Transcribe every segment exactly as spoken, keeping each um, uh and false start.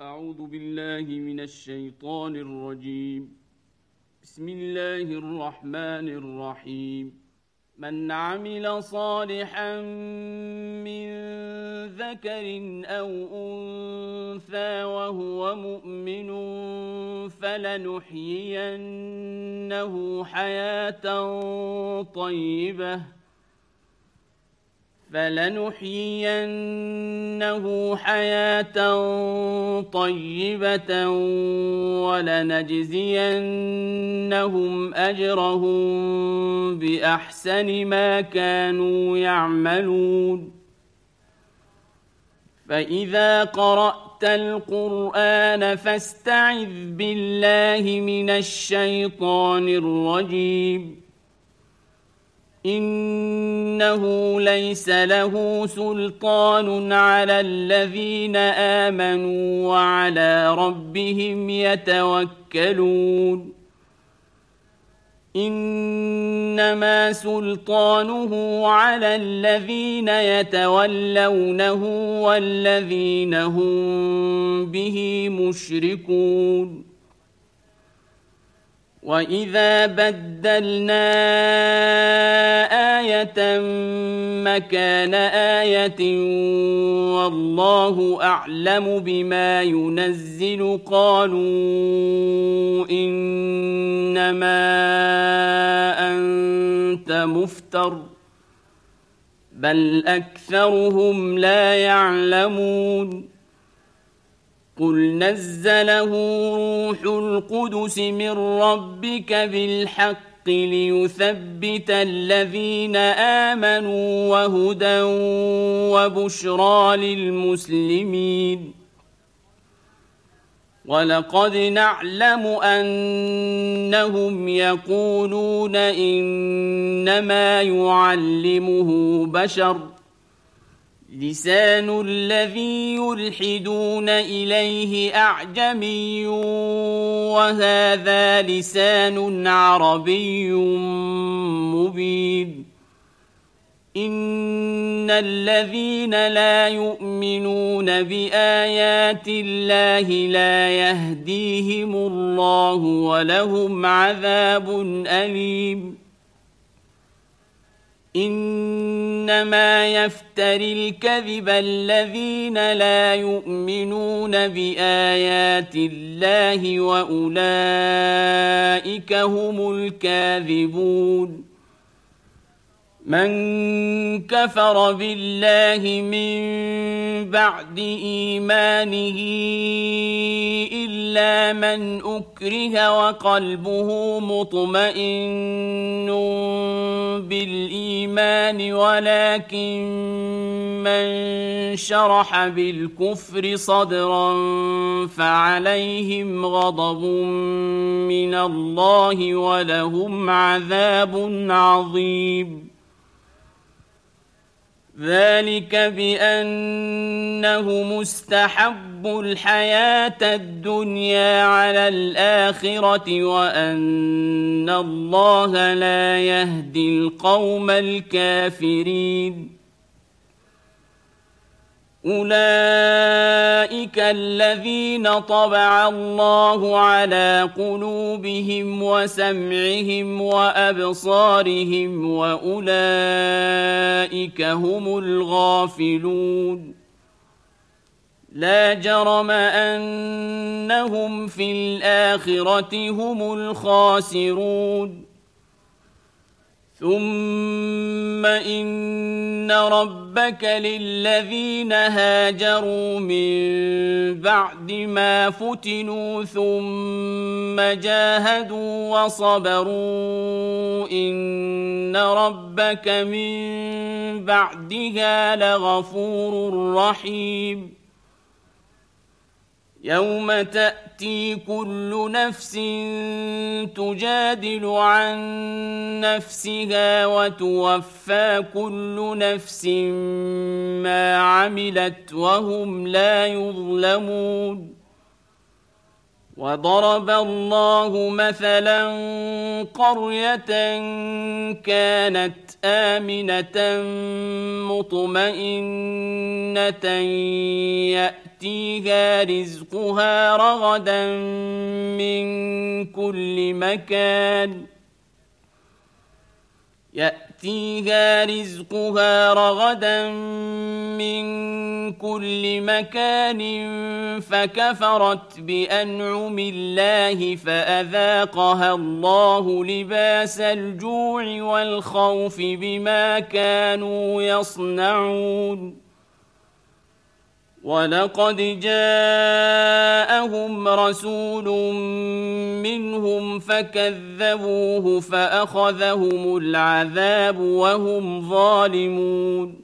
أعوذ بالله من الشيطان الرجيم. بسم الله الرحمن الرحيم. من عمل صالحا من ذكر أو أنثى وهو مؤمن فلنحيينه حياة طيبة فلنحيينه حياة طيبة ولنجزينهم أجرهم بأحسن ما كانوا يعملون. فإذا قرأت القرآن فاستعذ بالله من الشيطان الرجيم. إنه ليس له سلطان على الذين آمنوا وعلى ربهم يتوكلون. إنما سلطانه على الذين يتولونه والذين هم به مشركون. وإذا بدلنا آية مكان آية والله أعلم بما ينزل قالوا إنما أنت مفتر بل أكثرهم لا يعلمون. قل نزله روح القدس من ربك بالحق ليثبت الذين آمنوا وهدى وبشرى للمسلمين. ولقد نعلم أنهم يقولون إنما يعلمه بشر لسان الذي يلحدون إليه أعجمي وهذا لسان عربي مبين. إن الذين لا يؤمنون بآيات الله لا يهديهم الله ولهم عذاب أليم. إنما يفتري الكذب الذين لا يؤمنون بآيات الله وأولئك هم الكاذبون. من كفر بالله من بعد إيمانه إلا من أكره وقلبه مطمئن بالإيمان ولكن من شرح بالكفر صدرا فعليهم غضب من الله ولهم عذاب عظيم. ذلك بأنه مستحب الحياة الدنيا على الآخرة وأن الله لا يهدي القوم الكافرين. أولئك الذين طبع الله على قلوبهم وسمعهم وأبصارهم وأولئك هم الغافلون. لا جرم أنهم في الآخرة هم الخاسرون. ثم إن ربك للذين هاجروا من بعد ما فتنوا ثم جاهدوا وصبروا إن ربك من بعدها لغفور رحيم. يوم تأتي كل نفس تجادل عن نفسها وتوفى كل نفس ما عملت وهم لا يظلمون. وضرب الله مثلا قرية كانت آمنة مطمئنة يأتيها رزقها رغدا من كل مكان يأتيها رزقها رغدا من كل مكان فكفرت بأنعم الله فأذاقها الله لباس الجوع والخوف بما كانوا يصنعون ولقد جاءهم رسول منهم فكذبوه فأخذهم العذاب وهم ظالمون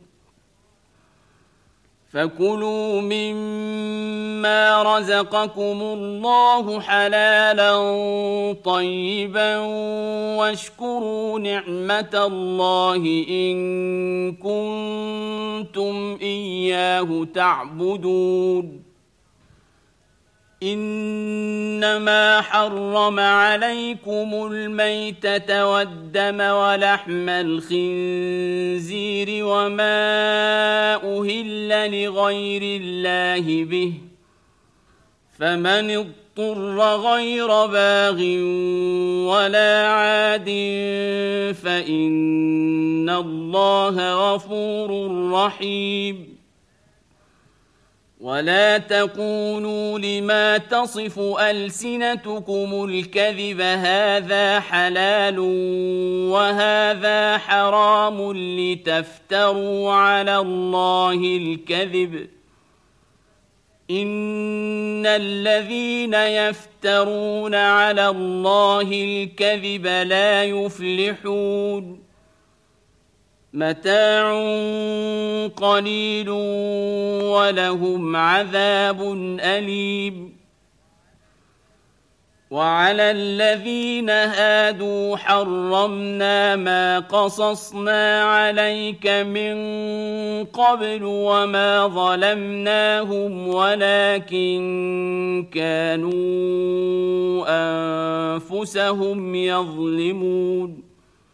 فكلوا مما رزقكم الله حلالا طيبا واشكروا نعمة الله إن كنتم إياه تعبدون إنما حرم عليكم الميتة والدم ولحم الخنزير وما أهل لغير الله به فمن اضطر غير باغ ولا عاد فإن الله غفور رحيم ولا تقولوا لما تصف ألسنتكم الكذب هذا حلال وهذا حرام لتفتروا على الله الكذب إن الذين يفترون على الله الكذب لا يفلحون متاع قليل ولهم عذاب أليم وعلى الذين هادوا حرمنا ما قصصنا عليك من قبل وما ظلمناهم ولكن كانوا أنفسهم يظلمون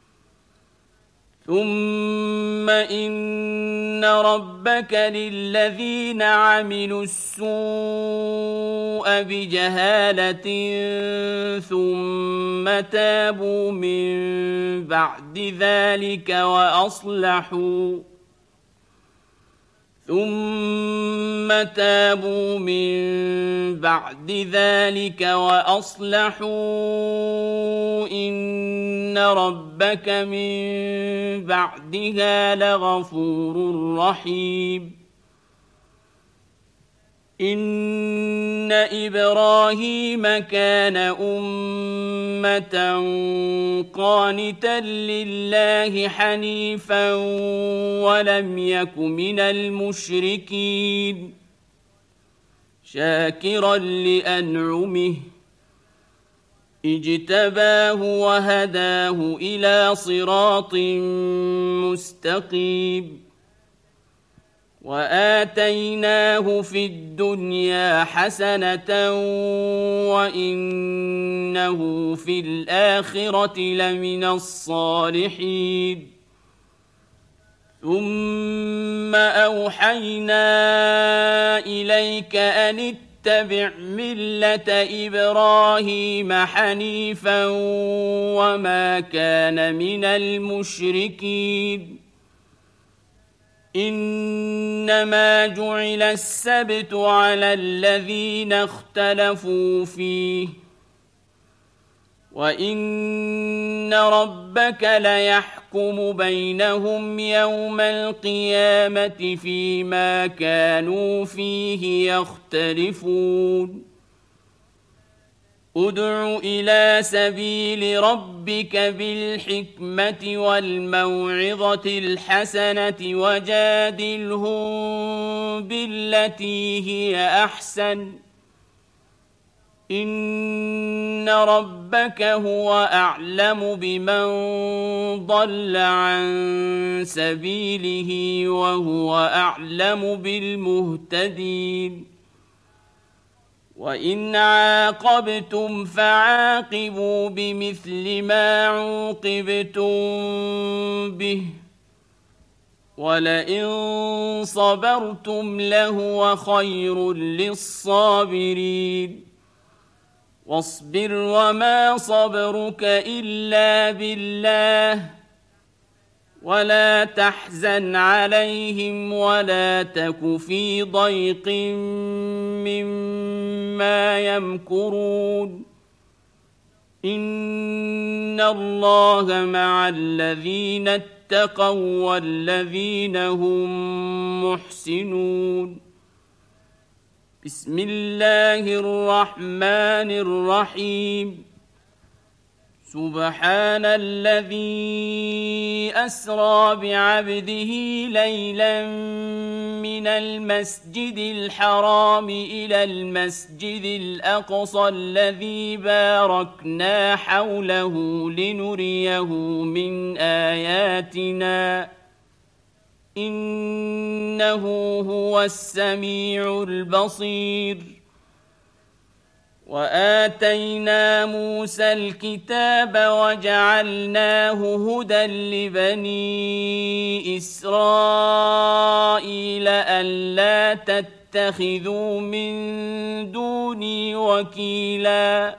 ثم إن ربك للذين عملوا السوء بجهالة ثم تابوا من بعد ذلك وأصلحوا ثم تابوا من بعد ذلك وأصلحوا إن ربك من بعدها لغفور رحيم إن إبراهيم كان أمة قانتا لله حنيفا ولم يك من المشركين شاكرا لأنعمه اجتباه وهداه إلى صراط مستقيم وآتيناه في الدنيا حسنة وإنه في الآخرة لمن الصالحين ثم أوحينا إليك أن اتبع ملة إبراهيم حنيفا وما كان من المشركين إنما جعل السبت على الذين اختلفوا فيه وإن ربك ليحكم بينهم يوم القيامة فيما كانوا فيه يختلفون ادع إلى سبيل ربك بالحكمة والموعظة الحسنة وجادلهم بالتي هي أحسن إن ربك هو أعلم بمن ضل عن سبيله وهو أعلم بالمهتدين وإن عاقبتم فعاقبوا بمثل ما عوقبتم به ولئن صبرتم لهو خير للصابرين واصبر وما صبرك إلا بالله ولا تحزن عليهم ولا تك في ضيق مما يمكرون إن الله مع الذين اتقوا والذين هم محسنون بسم الله الرحمن الرحيم سبحان الذي أسرى بعبده ليلا من المسجد الحرام إلى المسجد الأقصى الذي باركنا حوله لنريه من آياتنا إنه هو السميع البصير وآتينا موسى الكتاب وجعلناه هدى لبني إسرائيل ألا تتخذوا من دوني وكيلا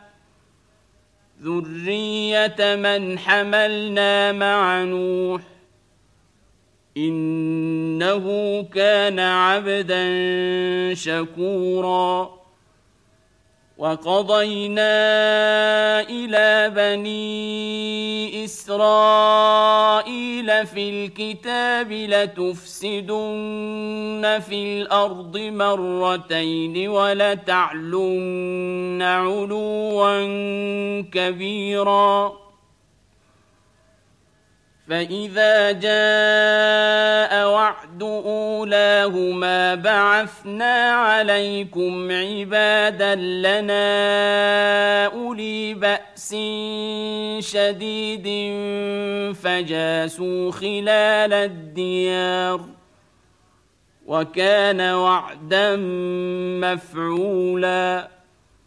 ذرية من حملنا مع نوح إنه كان عبدا شكورا وقضينا إلى بني إسرائيل في الكتاب لتفسدن في الأرض مرتين ولتعلن علوا كبيرا فإذا جاء وعد أولاهما بعثنا عليكم عبادا لنا أولي بأس شديد فجاسوا خلال الديار وكان وعدا مفعولا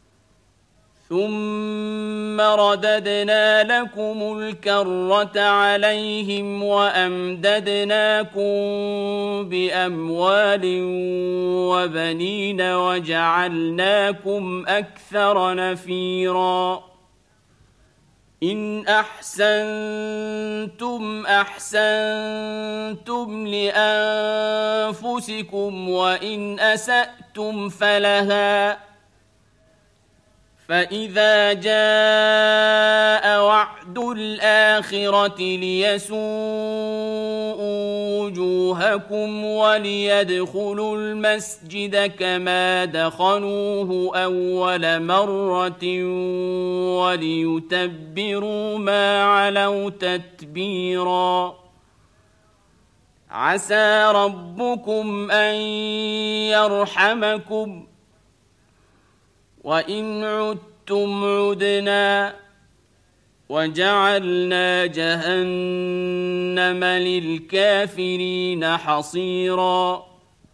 ثم رددنا لكم الكرة عليهم وأمددناكم بأموال وبنين وجعلناكم أكثر نفيرا إن أحسنتم أحسنتم لأنفسكم وإن أسأتم فلها فإذا جاء وعد الآخرة ليسوءوا وجوهكم وليدخلوا المسجد كما دخلوه أول مرة وليتبروا ما علوا تتبيرا عسى ربكم أن يرحمكم وإن عدتم عدنا وجعلنا جهنم للكافرين حصيرا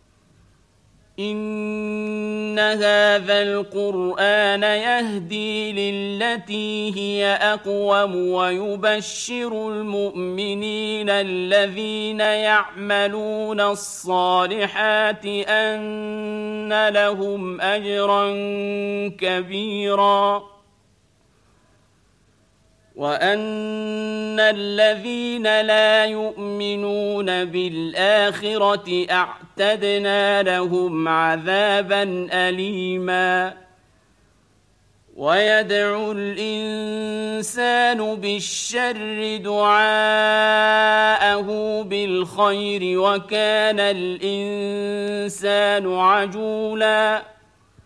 إن هذا القرآن يهدي للتي هي أقوم ويبشر المؤمنين الذين يعملون الصالحات أن لهم أجرا كبيرا وأن الذين لا يؤمنون بالآخرة أعتدنا لهم عذابا أليما ويدعو الإنسان بالشر دعاءه بالخير وكان الإنسان عجولا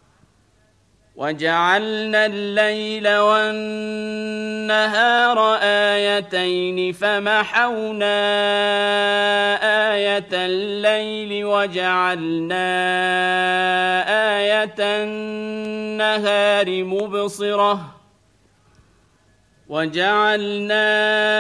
وجعلنا الليل والنهار آيتين فمحونا آية الليل وجعلنا آية النهار مبصرة وجعلنا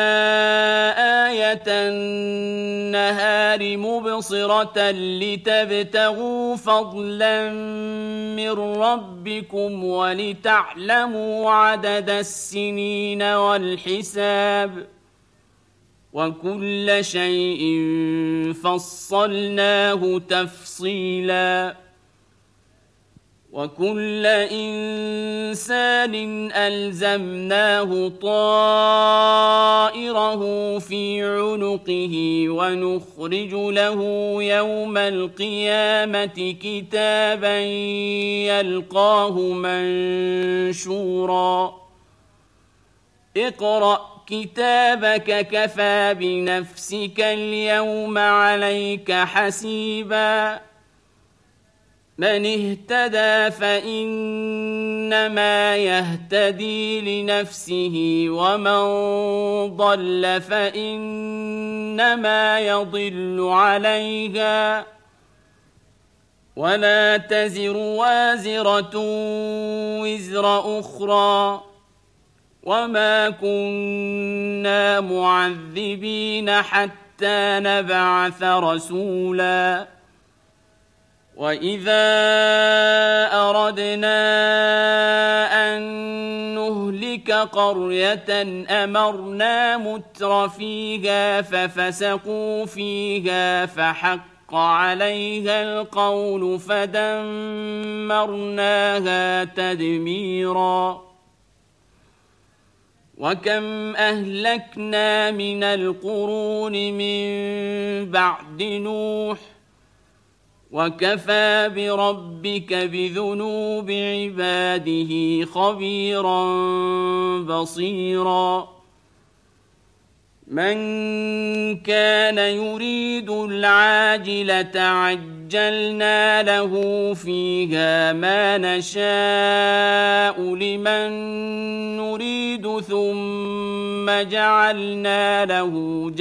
آية النهار مبصرة لتبتغوا فضلا من ربكم ولتعلموا عدد السنين والحساب وكل شيء فصلناه تفصيلا وكل إنسان ألزمناه طائره في عنقه ونخرج له يوم القيامة كتابا يلقاه منشورا اقرأ كتابك كفى بنفسك اليوم عليك حسيبا من اهتدى فإنما يهتدي لنفسه ومن ضل فإنما يضل عليها ولا تزر وازرة وزر أخرى وما كنا معذبين حتى نبعث رسولا وإذا أردنا أن نهلك قرية أمرنا متر فيها ففسقوا فيها فحق عليها القول فدمرناها تدميرا وكم أهلكنا من القرون من بعد نوح وكفى بربك بذنوب عباده خبيرا بصيرا من كان يريد العاجلة عجلنا له فيها ما نشاء لمن نريد ثم جعلنا له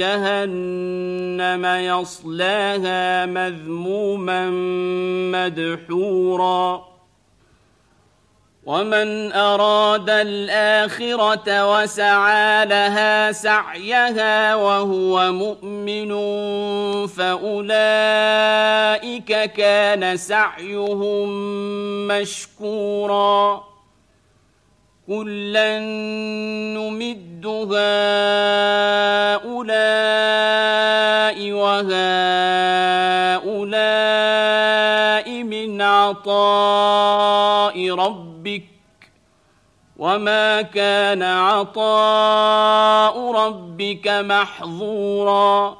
جهنم يصلاها مذموما مدحورا ومن أراد الآخرة وسعى لها سعيها وهو مؤمن فأولئك كان سعيهم مشكورا كلا نمد هؤلاء وهؤلاء من عطاء ربك وما كان عطاء ربك محظورا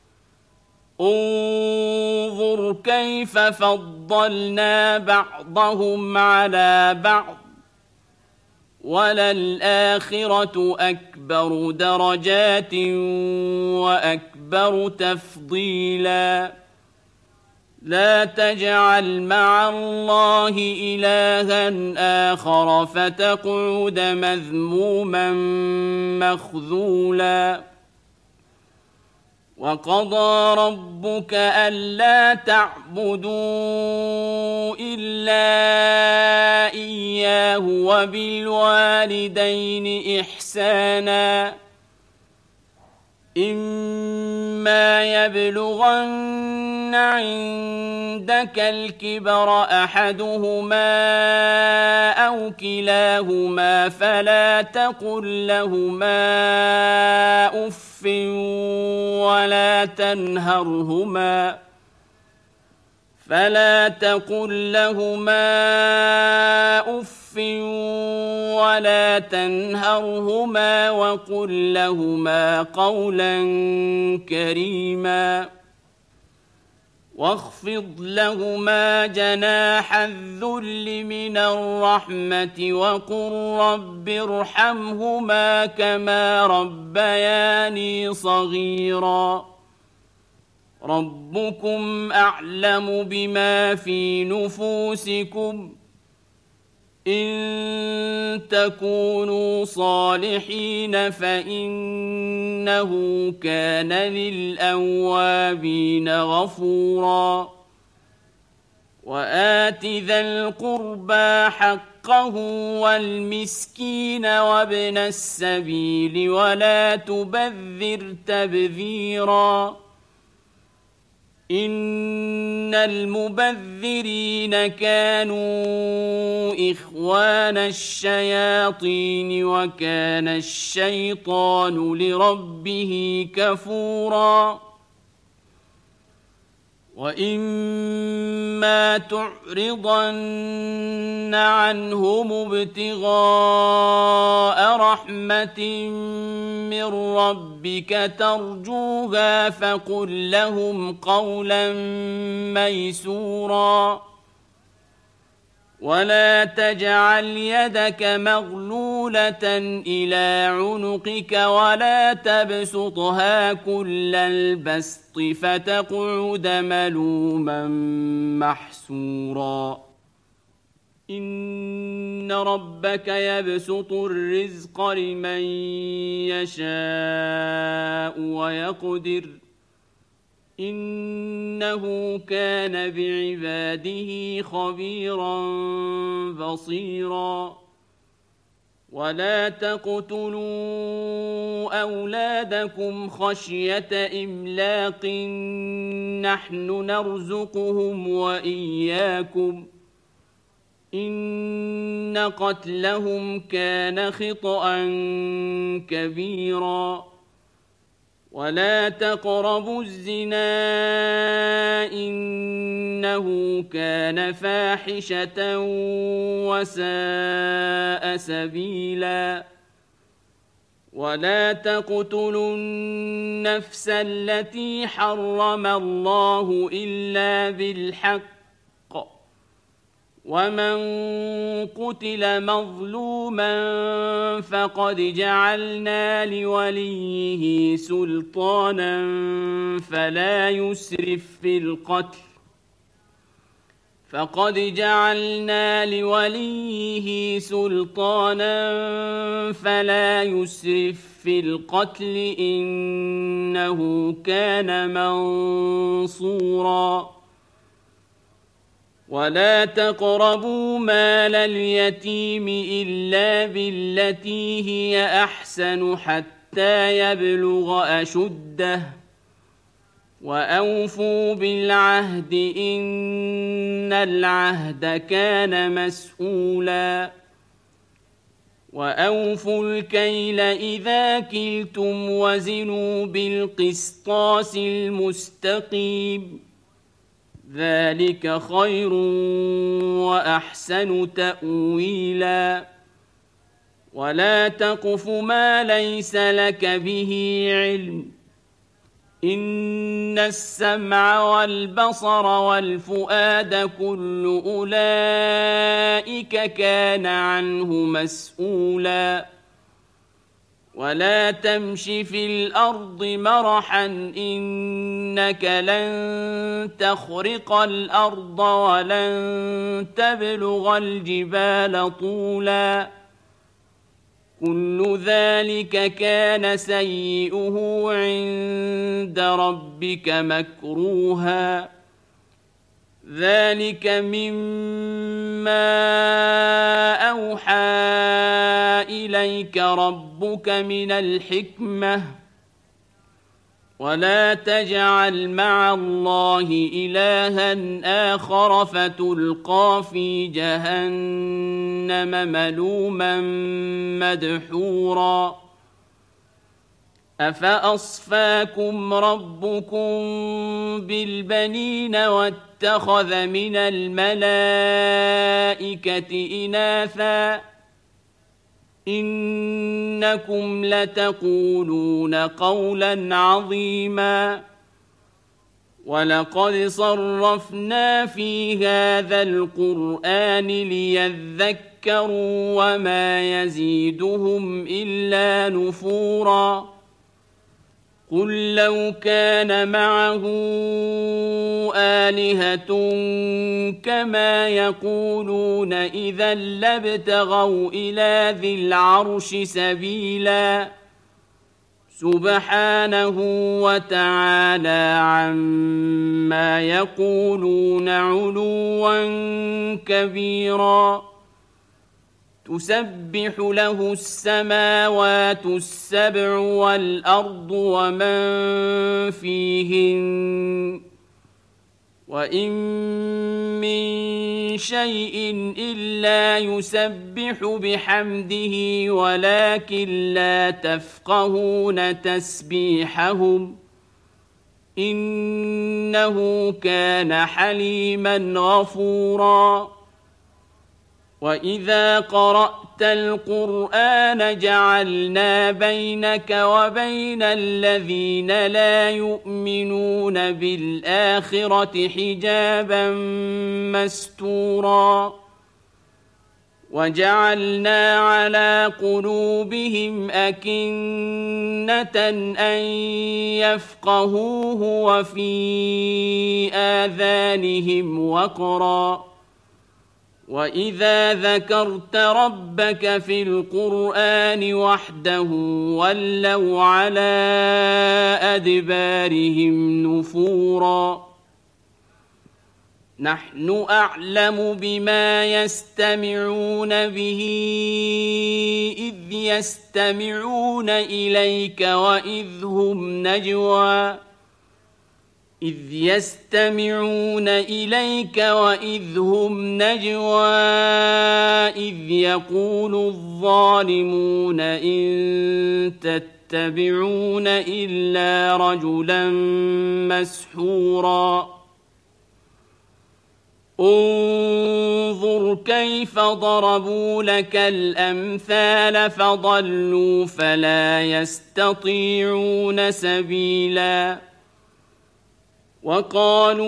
انظر كيف فضلنا بعضهم على بعض وللآخرة أكبر درجات وأكبر تفضيلا لا تجعل مع الله إلها آخر فتقعد مذموما مخذولا وقضى ربك ألا تعبدوا إلا إياه وبالوالدين إحسانا إما يبلغن عندك الكبر أحدهما أو كلاهما فلا تقل لهما أف ولا تنهرهما فلا تقل لهما أف ولا تنهرهما وقل لهما قولا كريما واخفض لهما جناح الذل من الرحمة وقل رب ارحمهما كما ربياني صغيرا ربكم أعلم بما في نفوسكم إن تكونوا صالحين فإنه كان للأوابين غفورا وآت ذا القربى حقه والمسكين وابن السبيل ولا تبذر تبذيرا إن المبذرين كانوا إخوان الشياطين وكان الشيطان لربه كفورا وإما تعرضن عنهم ابتغاء رحمة من ربك ترجوها فقل لهم قولا ميسورا ولا تجعل يدك مغلولة إلى عنقك ولا تبسطها كل البسط فتقعد ملوما محسورا إن ربك يبسط الرزق لمن يشاء ويقدر إنه كان بعباده خبيرا بصيرا ولا تقتلوا أولادكم خشية إملاق نحن نرزقهم وإياكم إن قتلهم كان خطأ كبيرا ولا تقربوا الزنا إنه كان فاحشة وساء سبيلا ولا تقتلوا النفس التي حرم الله إلا بالحق ومن قتل مظلوما فقد جعلنا لوليه سلطانا فلا يسرف في القتل فقد جعلنا لوليه سلطانا فلا يسرف في القتل إنه كان منصورا ولا تقربوا مال اليتيم إلا بالتي هي أحسن حتى يبلغ أشده وأوفوا بالعهد إن العهد كان مسؤولا وأوفوا الكيل إذا كلتم وزنوا بالقسطاس المستقيم ذلك خير وأحسن تأويلا ولا تقف ما ليس لك به علم إن السمع والبصر والفؤاد كل أولئك كان عنه مسؤولا ولا تمش في الأرض مرحا إنك لن تخرق الأرض ولن تبلغ الجبال طولا كل ذلك كان سيئه عند ربك مكروها ذلك مما أوحى إليك ربك من الحكمة ولا تجعل مع الله إلها آخر فتلقى في جهنم ملوما مدحورا أفأصفاكم ربكم بالبنين واتخذ من الملائكة إناثا إنكم لتقولون قولا عظيما ولقد صرفنا في هذا القرآن ليذكروا وما يزيدهم إلا نفورا قل لو كان معه آلهة كما يقولون إذا لابتغوا إلى ذي العرش سبيلا سبحانه وتعالى عما يقولون علوا كبيرا تسبح له السماوات السبع والأرض ومن فيهن وإن من شيء إلا يسبح بحمده ولكن لا تفقهون تسبيحهم إنه كان حليما غفورا وإذا قرأت القرآن جعلنا بينك وبين الذين لا يؤمنون بالآخرة حجابا مستورا وجعلنا على قلوبهم أكنة أن يفقهوه وفي آذانهم وقرا وإذا ذكرت ربك في القرآن وحده ولوا على أدبارهم نفورا نحن أعلم بما يستمعون به إذ يستمعون إليك وإذ هم نجوى إذ يستمعون إليك وإذ هم نجوى إذ يقول الظالمون إن تتبعون إلا رجلا مسحورا انظر كيف ضربوا لك الأمثال فضلوا فلا يستطيعون سبيلا وقالوا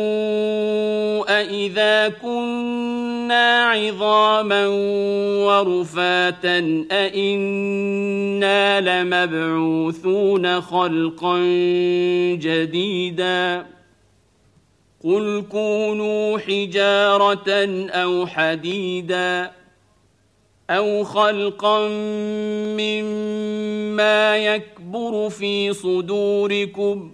أإذا كنا عظاما ورفاتا أإنا لمبعوثون خلقا جديدا قل كونوا حجارة أو حديدا أو خلقا مما يكبر في صدوركم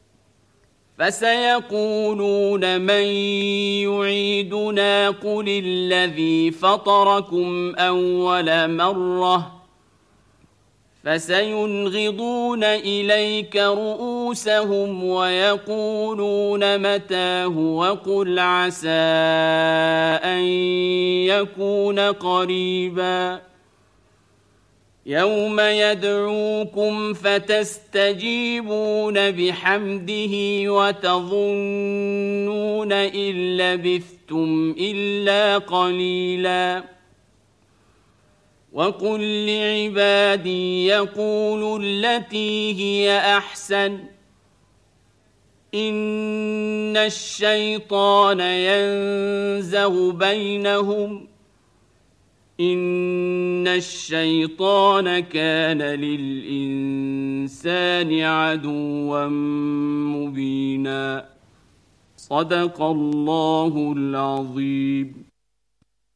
فسيقولون من يعيدنا قل الذي فطركم أول مرة فسينغضون إليك رؤوسهم ويقولون متاه وقل عسى أن يكون قريبا يوم يدعوكم فتستجيبون بحمده وتظنون إن لبثتم إلا قليلا وقل لعبادي يقولوا التي هي أحسن إن الشيطان ينزغ بينهم إن الشيطان كان للإنسان عدوا مبينا صدق الله العظيم.